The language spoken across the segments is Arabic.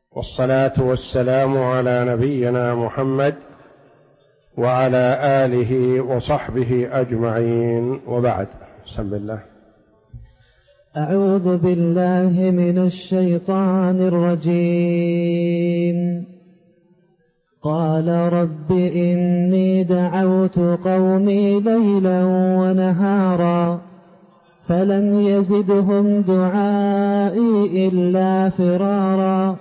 والصلاة والسلام على نبينا محمد وعلى آله وصحبه أجمعين، وبعد. بسم الله. أعوذ بالله من الشيطان الرجيم. قال رب إني دعوت قومي ليلا ونهارا فلم يزدهم دعائي إلا فرارا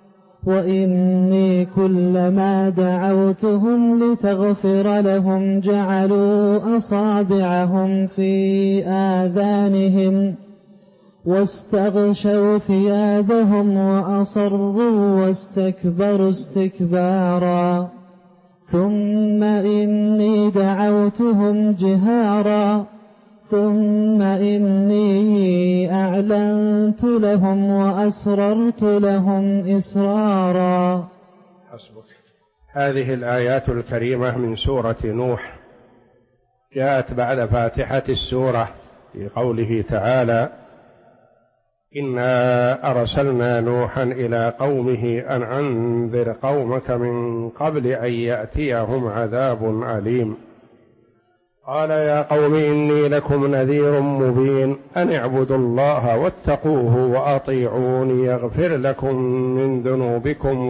وإني كلما دعوتهم لتغفر لهم جعلوا أصابعهم في آذانهم واستغشوا ثيابهم وأصروا واستكبروا استكبارا ثم إني دعوتهم جهارا ثم إني أعلنت لهم وأسررت لهم إسرارا. حسبك. هذه الآيات الكريمة من سورة نوح جاءت بعد فاتحة السورة في قوله تعالى: إنا أرسلنا نوحا إلى قومه أن أنذر قومك من قبل أن يأتيهم عذاب أليم. قال: يا قوم إني لكم نذير مبين أن اعبدوا الله واتقوه وأطيعوني يغفر لكم من ذنوبكم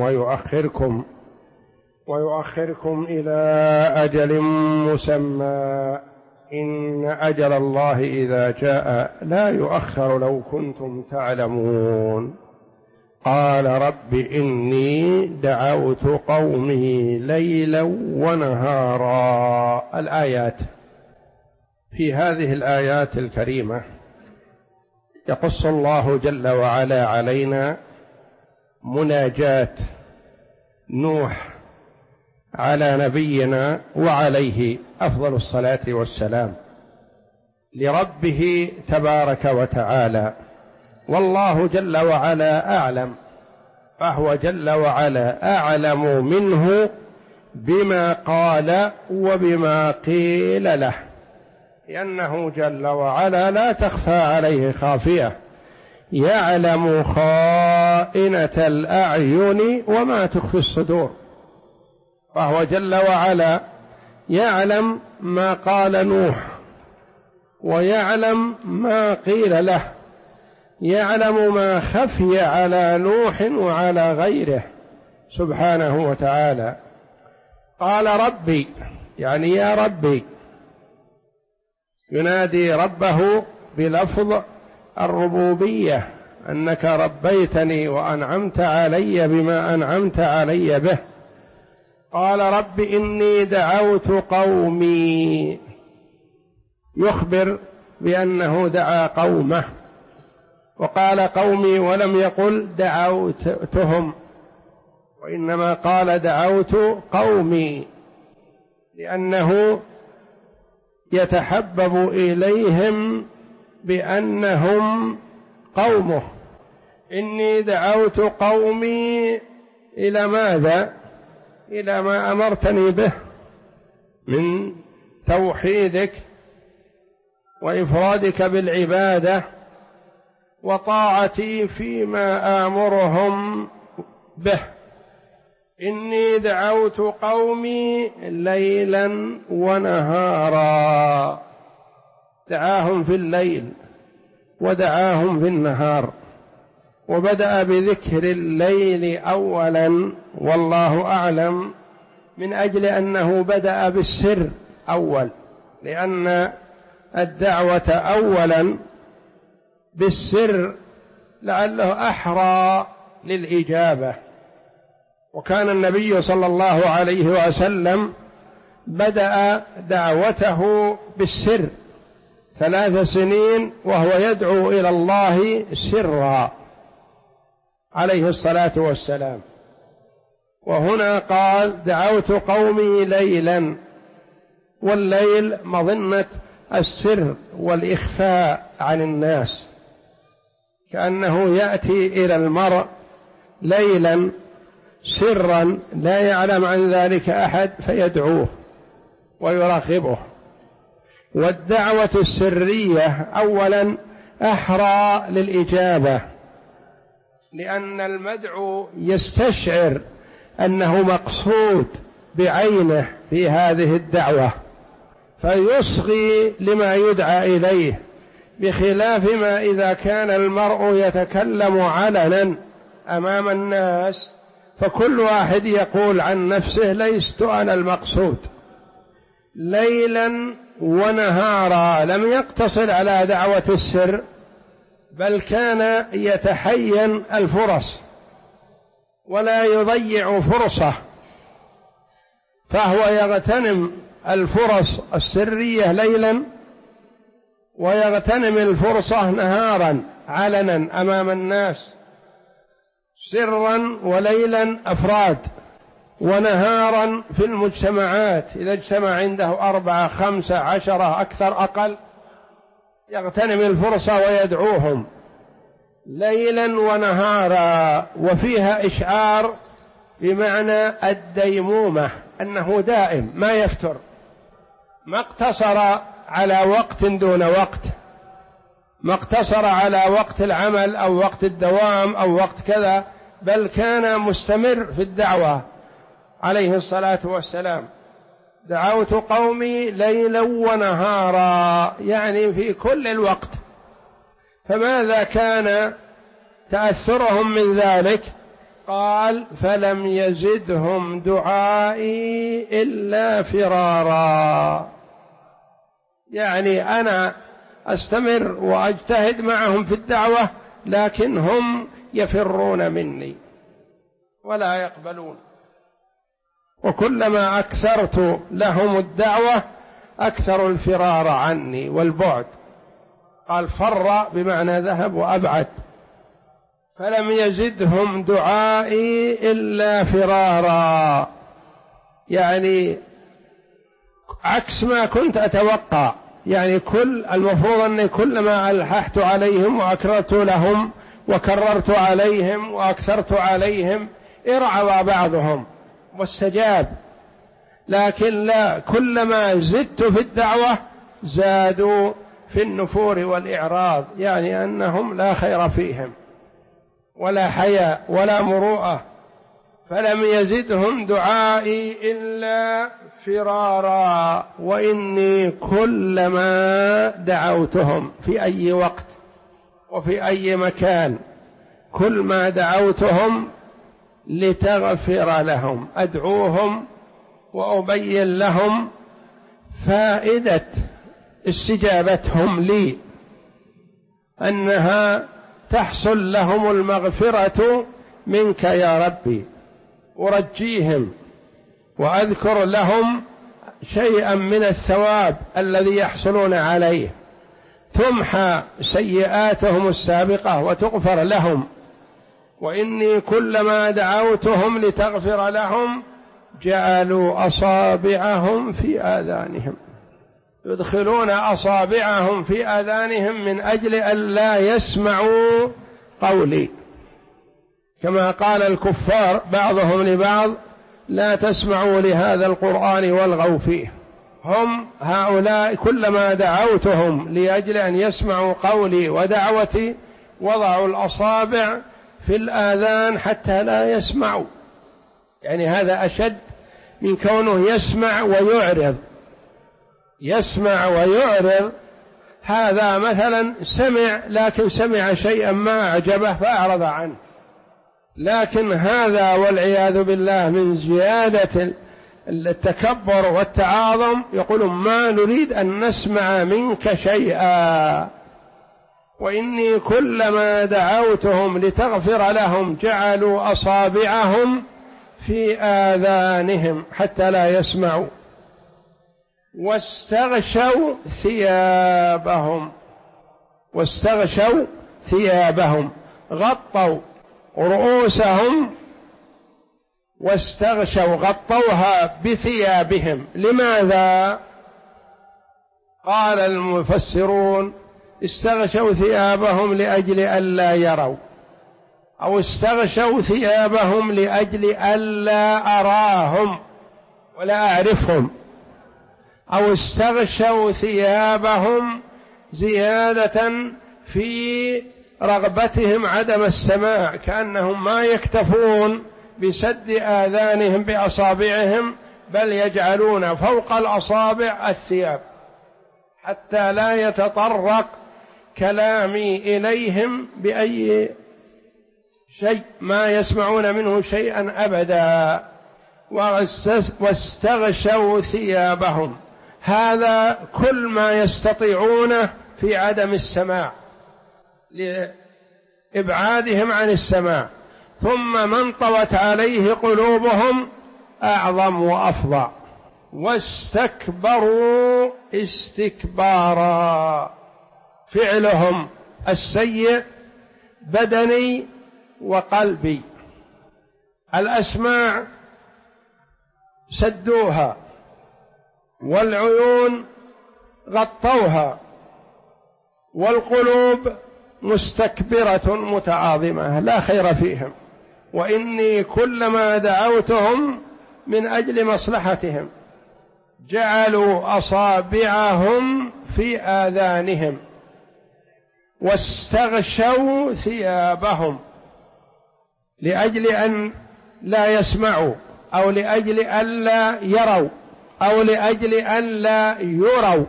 ويؤخركم إلى أجل مسمى إن أجل الله إذا جاء لا يؤخر لو كنتم تعلمون. قال رب إني دعوت قومي ليلا ونهارا. الآيات. في هذه الآيات الكريمة يقص الله جل وعلا علينا مناجاة نوح على نبينا وعليه أفضل الصلاة والسلام لربه تبارك وتعالى، والله جل وعلا أعلم، فهو جل وعلا أعلم منه بما قال وبما قيل له، لأنه جل وعلا لا تخفى عليه خافية، يعلم خائنة الأعين وما تخفي الصدور، فهو جل وعلا يعلم ما قال نوح ويعلم ما قيل له، يعلم ما خفي على نوح وعلى غيره سبحانه وتعالى. قال ربي، يعني يا ربي، ينادي ربه بلفظ الربوبية، أنك ربيتني وأنعمت علي بما أنعمت علي به. قال رب إني دعوت قومي، يخبر بأنه دعا قومه، وقال قومي ولم يقل دعوتهم، وإنما قال دعوت قومي، لأنه يتحبب إليهم بأنهم قومه. إني دعوت قومي إلى ماذا؟ إلى ما أمرتني به من توحيدك وإفرادك بالعبادة وطاعتي فيما آمرهم به. إني دعوت قومي ليلا ونهارا، دعاهم في الليل ودعاهم في النهار، وبدأ بذكر الليل أولا والله أعلم من أجل أنه بدأ بالسر أول، لأن الدعوة أولا بالسر لعله أحرى للإجابة. وكان النبي صلى الله عليه وسلم بدأ دعوته بالسر 3 سنين وهو يدعو إلى الله سرا عليه الصلاة والسلام. وهنا قال دعوت قومي ليلا، والليل مظنة السر والإخفاء عن الناس، كأنه يأتي إلى المرء ليلا سرا لا يعلم عن ذلك أحد فيدعوه ويراقبه. والدعوة السرية أولا أحرى للإجابة، لأن المدعو يستشعر أنه مقصود بعينه في هذه الدعوة فيصغي لما يدعى إليه، بخلاف ما إذا كان المرء يتكلم علنا أمام الناس فكل واحد يقول عن نفسه لست أنا المقصود. ليلا ونهارا لم يقتصر على دعوة السر، بل كان يتحين الفرص ولا يضيع فرصة، فهو يغتنم الفرص السرية ليلا ويغتنم الفرصة نهارا علنا أمام الناس، سرا وليلا أفراد، ونهارا في المجتمعات إذا اجتمع عنده 4 5 10 أكثر أقل يغتنم الفرصة ويدعوهم ليلا ونهارا. وفيها إشعار بمعنى الديمومة، أنه دائم ما يفتر، ما اقتصر على وقت دون وقت، ما اقتصر على وقت العمل أو وقت الدوام أو وقت كذا، بل كان مستمر في الدعوة عليه الصلاة والسلام. دعوت قومي ليلا ونهارا، يعني في كل الوقت. فماذا كان تأثرهم من ذلك؟ قال فلم يزدهم دعائي إلا فرارا، يعني أنا أستمر وأجتهد معهم في الدعوة لكن هم يفرون مني ولا يقبلون، وكلما أكثرت لهم الدعوة أكثر الفرار عني والبعد. قال فر بمعنى ذهب وأبعد. فلم يزدهم دعائي إلا فرارا، يعني عكس ما كنت أتوقع. يعني المفروض أني كلما ألححت عليهم وأكررت لهم وكررت عليهم وأكثرت عليهم ارعب بعضهم واستجاب، لكن لا، كلما زدت في الدعوة زادوا في النفور والإعراض، يعني أنهم لا خير فيهم ولا حياء ولا مروءة. فلم يزدهم دعائي إلا فرارا، وإني كلما دعوتهم في أي وقت وفي أي مكان، كل ما دعوتهم لتغفر لهم، أدعوهم وأبين لهم فائدة استجابتهم لي، أنها تحصل لهم المغفرة منك يا ربي، أرجيهم وأذكر لهم شيئا من الثواب الذي يحصلون عليه، تمحى سيئاتهم السابقة وتغفر لهم. وإني كلما دعوتهم لتغفر لهم جعلوا أصابعهم في آذانهم، يدخلون أصابعهم في آذانهم من أجل أن لا يسمعوا قولي، كما قال الكفار بعضهم لبعض لا تسمعوا لهذا القرآن والغوا فيه. هم هؤلاء كلما دعوتهم لأجل أن يسمعوا قولي ودعوتي وضعوا الأصابع في الآذان حتى لا يسمعوا، يعني هذا أشد من كونه يسمع ويعرض. يسمع ويعرض، هذا مثلا سمع لكن سمع شيئا ما أعجبه فأعرض عنه، لكن هذا والعياذ بالله من زيادة التكبر والتعاظم يقول ما نريد أن نسمع منك شيئا. وإني كلما دعوتهم لتغفر لهم جعلوا أصابعهم في آذانهم حتى لا يسمعوا، واستغشوا ثيابهم، غطوا رؤوسهم واستغشوا، غطوها بثيابهم. لماذا؟ قال المفسرون استغشوا ثيابهم لأجل ألا يروا، أو استغشوا ثيابهم لأجل ألا أراهم ولا أعرفهم، أو استغشوا ثيابهم زيادة في رغبتهم عدم السماع، كأنهم ما يكتفون بسد آذانهم بأصابعهم، بل يجعلون فوق الأصابع الثياب حتى لا يتطرق كلامي إليهم بأي شيء، ما يسمعون منه شيئا أبدا. واستغشوا ثيابهم، هذا كل ما يستطيعونه في عدم السماع لإبعادهم عن السماع. ثم من طوت عليه قلوبهم أعظم وأفظع، واستكبروا استكبارا، فعلهم السيء بدني وقلبي. الأسماع سدوها، والعيون غطوها، والقلوب مستكبرة متعاظمة لا خير فيهم. وإني كلما دعوتهم من أجل مصلحتهم جعلوا أصابعهم في آذانهم واستغشوا ثيابهم، لأجل أن لا يسمعوا، أو لأجل أن لا يروا، أو لأجل أن لا يروا.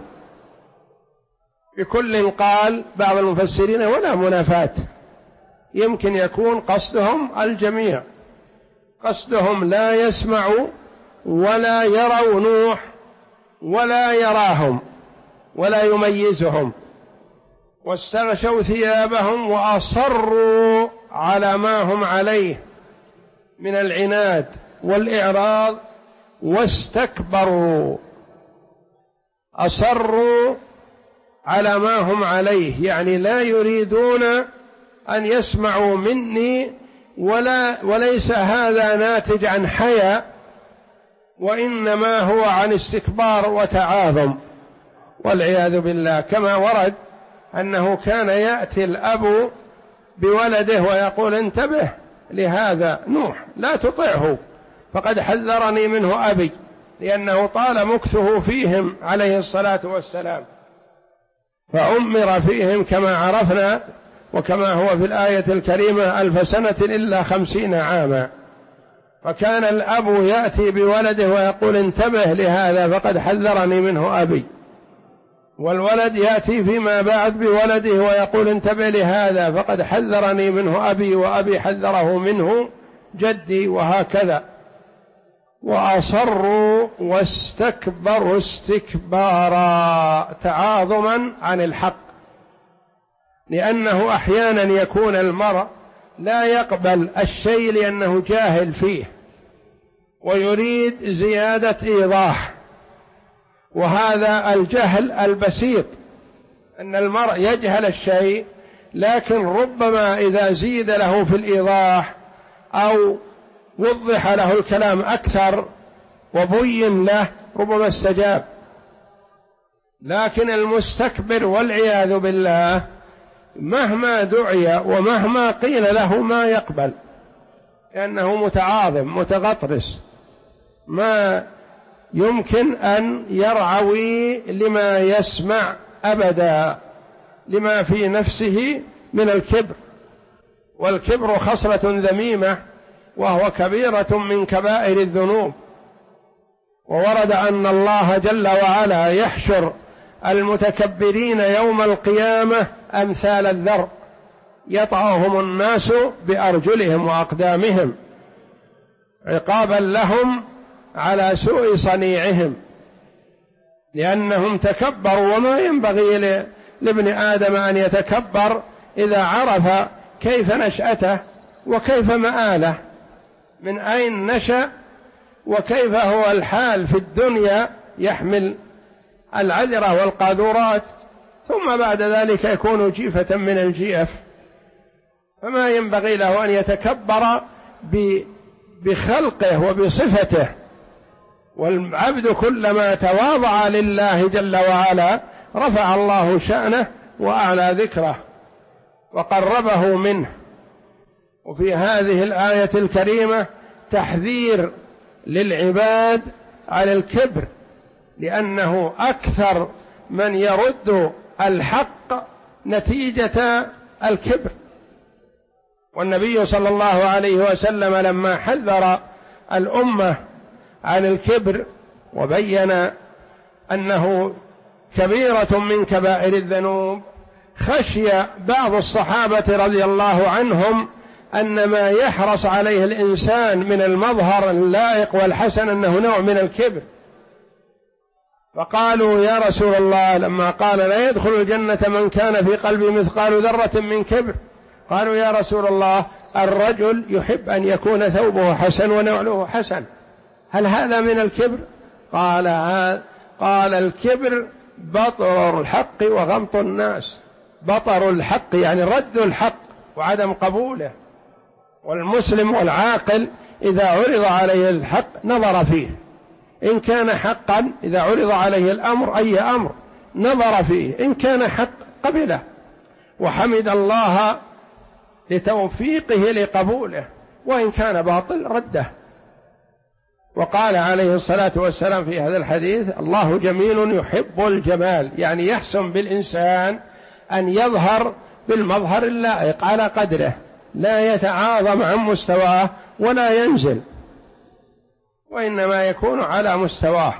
بكل قال بعض المفسرين ولا منافاة، يمكن يكون قصدهم الجميع، قصدهم لا يسمعوا ولا يروا نوح ولا يراهم ولا يميزهم. واستغشوا ثيابهم وأصروا على ما هم عليه من العناد والإعراض، واستكبروا. أصروا على ما هم عليه، يعني لا يريدون أن يسمعوا مني، وليس هذا ناتج عن حياء، وإنما هو عن استكبار وتعاظم والعياذ بالله. كما ورد أنه كان يأتي الأب بولده ويقول انتبه لهذا نوح لا تطعه فقد حذرني منه أبي، لأنه طال مكثه فيهم عليه الصلاة والسلام، فأمر فيهم كما عرفنا وكما هو في الآية الكريمة 1000 سنة إلا 50 عاما. فكان الأب يأتي بولده ويقول انتبه لهذا فقد حذرني منه أبي، والولد يأتي فيما بعد بولده ويقول انتبه لهذا فقد حذرني منه أبي، وأبي حذره منه جدي، وهكذا. وأصروا واستكبروا استكبارا، تعاظما عن الحق، لأنه أحيانا يكون المرء لا يقبل الشيء لأنه جاهل فيه ويريد زيادة إيضاح، وهذا الجهل البسيط، أن المرء يجهل الشيء لكن ربما إذا زيد له في الإيضاح أو وضح له الكلام أكثر وبين له ربما استجاب. لكن المستكبر والعياذ بالله مهما دعي ومهما قيل له ما يقبل، لأنه متعاظم متغطرس، ما يمكن أن يرعوي لما يسمع أبدا، لما في نفسه من الكبر. والكبر خصلة ذميمة، وهو كبيرة من كبائر الذنوب. وورد أن الله جل وعلا يحشر المتكبرين يوم القيامة أمثال الذر يطعهم الناس بأرجلهم وأقدامهم عقابا لهم على سوء صنيعهم، لأنهم تكبروا. وما ينبغي لابن آدم أن يتكبر إذا عرف كيف نشأته وكيف مآله، من أين نشأ وكيف هو الحال في الدنيا، يحمل العذرة والقاذورات، ثم بعد ذلك يكون جيفة من الجيف. فما ينبغي له أن يتكبر بخلقه وبصفته. والعبد كلما تواضع لله جل وعلا رفع الله شأنه وأعلى ذكره وقربه منه. وفي هذه الآية الكريمة تحذير للعباد على الكبر، لأنه أكثر من يرد الحق نتيجة الكبر، والنبي صلى الله عليه وسلم لما حذر الأمة عن الكبر وبين أنه كبيرة من كبائر الذنوب، خشي بعض الصحابة رضي الله عنهم أن ما يحرص عليه الإنسان من المظهر اللائق والحسن أنه نوع من الكبر، فقالوا يا رسول الله لما قال لا يدخل الجنة من كان في قلبه مثقال ذرة من كبر، قالوا يا رسول الله الرجل يحب أن يكون ثوبه حسن ونعله حسن، هل هذا من الكبر؟ قال الكبر بطر الحق وغمط الناس. بطر الحق يعني رد الحق وعدم قبوله، والمسلم والعاقل إذا عرض عليه الحق نظر فيه، إن كان حقا إذا عرض عليه الأمر أي أمر نظر فيه، إن كان حق قبله وحمد الله لتوفيقه لقبوله، وإن كان باطل رده. وقال عليه الصلاة والسلام في هذا الحديث الله جميل يحب الجمال، يعني يحسن بالإنسان أن يظهر بالمظهر اللائق على قدره، لا يتعاظم عن مستواه ولا ينزل، وإنما يكون على مستواه.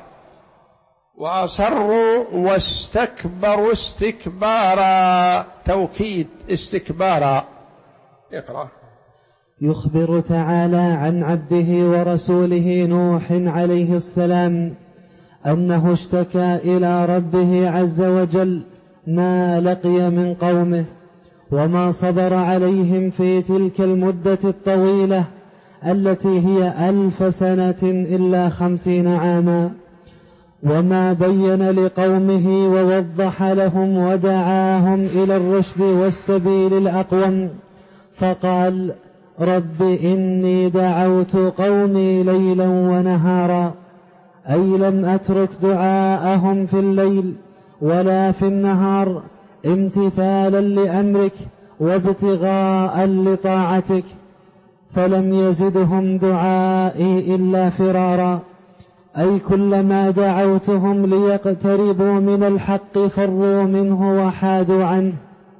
وأصروا واستكبروا استكبارا، توكيد استكبارا. اقرأ. يخبر تعالى عن عبده ورسوله نوح عليه السلام أنه اشتكى إلى ربه عز وجل ما لقي من قومه وما صبر عليهم في تلك المدة الطويلة التي هي 1000 سنة إلا 50 عاما، وما بين لقومه ووضح لهم ودعاهم إلى الرشد والسبيل الأقوم، فقال رب إني دعوت قومي ليلا ونهارا، أي لم أترك دعاءهم في الليل ولا في النهار امتثالا لأمرك وابتغاء لطاعتك، فلم يزدهم دعائي إلا فرارا، أي كلما دعوتهم ليقتربوا من الحق فروا منه وحادوا عنه،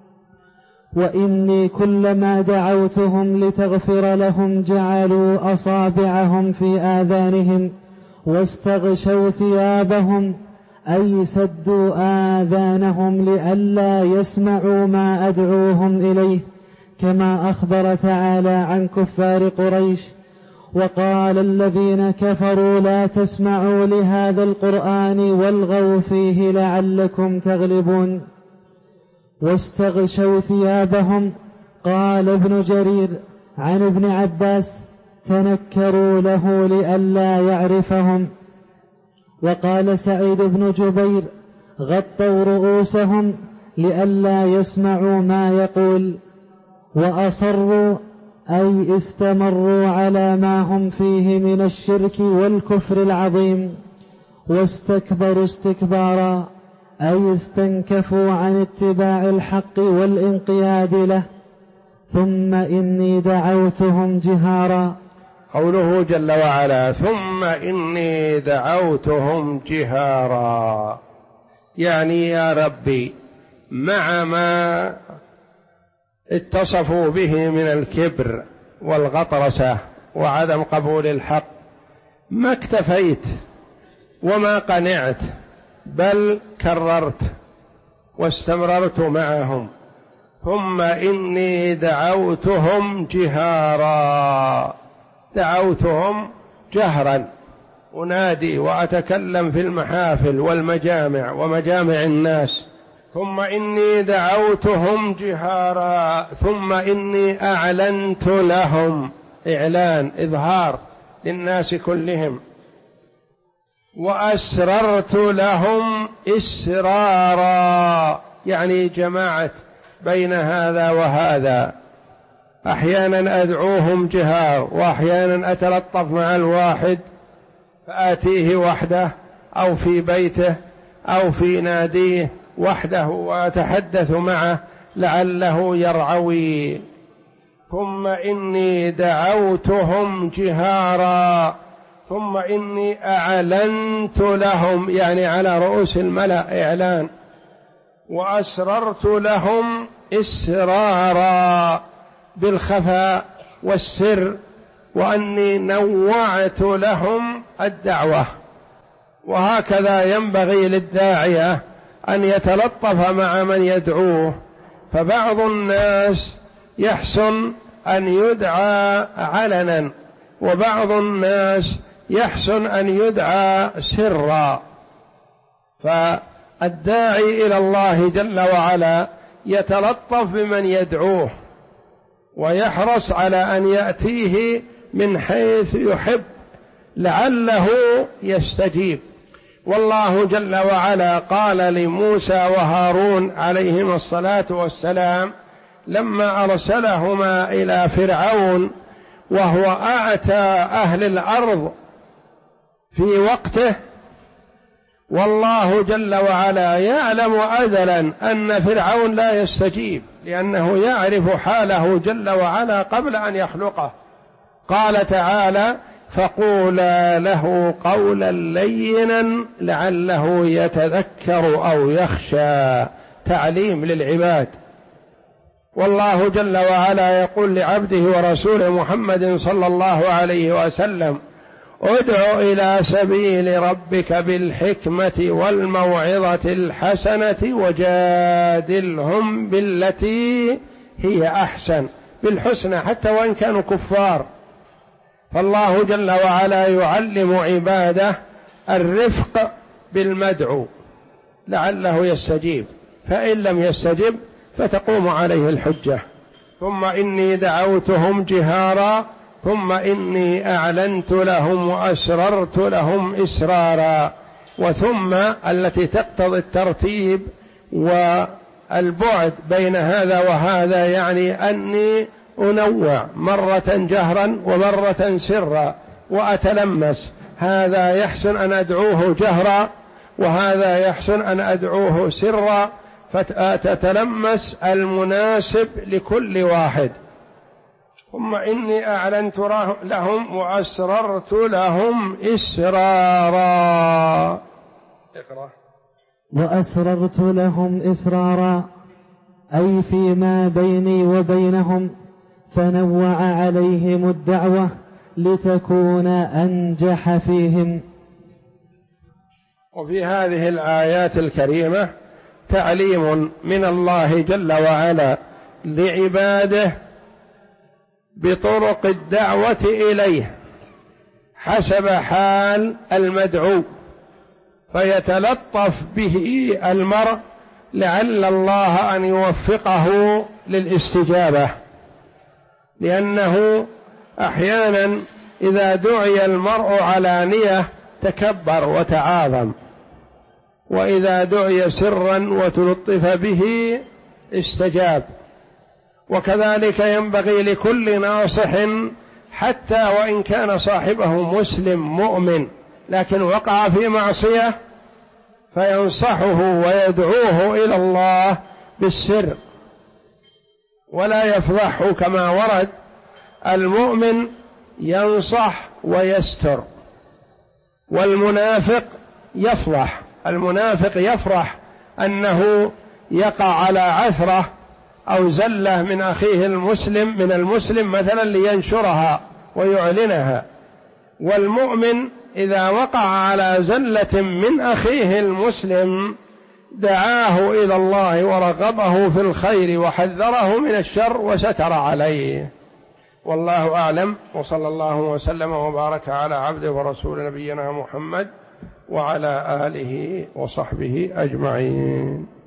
وإني كلما دعوتهم لتغفر لهم جعلوا أصابعهم في آذانهم واستغشوا ثيابهم، أي سدوا آذانهم لئلا يسمعوا ما أدعوهم إليه، كما أخبر تعالى عن كفار قريش وقال الذين كفروا لا تسمعوا لهذا القرآن والغوا فيه لعلكم تغلبون. واستغشوا ثيابهم، قال ابن جرير عن ابن عباس تنكروا له لئلا يعرفهم. وقال سعيد بن جبير غطوا رؤوسهم لئلا يسمعوا ما يقول. وأصروا أي استمروا على ما هم فيه من الشرك والكفر العظيم. واستكبروا استكبارا أي استنكفوا عن اتباع الحق والانقياد له. ثم إني دعوتهم جهارا، قوله جل وعلا ثم إني دعوتهم جهارا، يعني يا ربي مع ما اتصفوا به من الكبر والغطرسة وعدم قبول الحق ما اكتفيت وما قنعت، بل كررت واستمررت معهم. ثم إني دعوتهم جهارا، دعوتهم جهرا، أنادي وأتكلم في المحافل والمجامع ومجامع الناس. ثم إني دعوتهم جهارا، ثم إني أعلنت لهم، إعلان إظهار للناس كلهم. وأسررت لهم إسرارا، يعني جماعة بين هذا وهذا، أحيانا أدعوهم جهار وأحيانا أتلطف مع الواحد فآتيه وحده أو في بيته أو في ناديه وحده وأتحدث معه لعله يرعوي. ثم إني دعوتهم جهارا، ثم إني أعلنت لهم، يعني على رؤوس الملأ إعلان. وأسررت لهم إسرارا، بالخفاء والسر، وأني نوعت لهم الدعوة. وهكذا ينبغي للداعية أن يتلطف مع من يدعوه، فبعض الناس يحسن أن يدعى علنا، وبعض الناس يحسن أن يدعى سرا. فالداعي إلى الله جل وعلا يتلطف بمن يدعوه، ويحرص على أن يأتيه من حيث يحب لعله يستجيب. والله جل وعلا قال لموسى وهارون عليهما الصلاة والسلام لما أرسلهما إلى فرعون وهو أعتى أهل الأرض في وقته، والله جل وعلا يعلم أزلا أن فرعون لا يستجيب، لأنه يعرف حاله جل وعلا قبل أن يخلقه. قال تعالى: فقولا له قولا لينا لعله يتذكر أو يخشى، تعليم للعباد. والله جل وعلا يقول لعبده ورسوله محمد صلى الله عليه وسلم: ادع إلى سبيل ربك بالحكمة والموعظة الحسنة وجادلهم بالتي هي أحسن، بالحسنى حتى وإن كانوا كفار. فالله جل وعلا يعلم عباده الرفق بالمدعو لعله يستجيب، فإن لم يستجب فتقوم عليه الحجة. ثم إني دعوتهم جهارا ثم إني أعلنت لهم وأسررت لهم إسرارا. وثم التي تقتضي الترتيب والبعد بين هذا وهذا، يعني أني أنوع مرة جهرا ومرة سرا وأتلمس، هذا يحسن أن أدعوه جهرا وهذا يحسن أن أدعوه سرا، فتتلمس المناسب لكل واحد. ثم إني أعلنت لهم وأسررت لهم إسرارا. اقرأ. وأسررت لهم إسرارا أي فيما بيني وبينهم، فنوع عليهم الدعوة لتكون أنجح فيهم. وفي هذه الآيات الكريمة تعليم من الله جل وعلا لعباده بطرق الدعوة إليه حسب حال المدعو، فيتلطف به المرء لعل الله أن يوفقه للاستجابة، لأنه أحيانا إذا دعي المرء علانية تكبر وتعاظم، وإذا دعي سرا وتلطف به استجاب. وكذلك ينبغي لكل ناصح حتى وإن كان صاحبه مسلم مؤمن لكن وقع في معصية فينصحه ويدعوه إلى الله بالسر ولا يفضحه، كما ورد: المؤمن ينصح ويستر، والمنافق يفضح. المنافق يفرح أنه يقع على عثرة أو زلة من أخيه المسلم مثلا لينشرها ويعلنها، والمؤمن إذا وقع على زلة من أخيه المسلم دعاه إلى الله ورغبه في الخير وحذره من الشر وستر عليه. والله أعلم، وصلى الله وسلم وبارك على عبده ورسول نبينا محمد وعلى آله وصحبه أجمعين.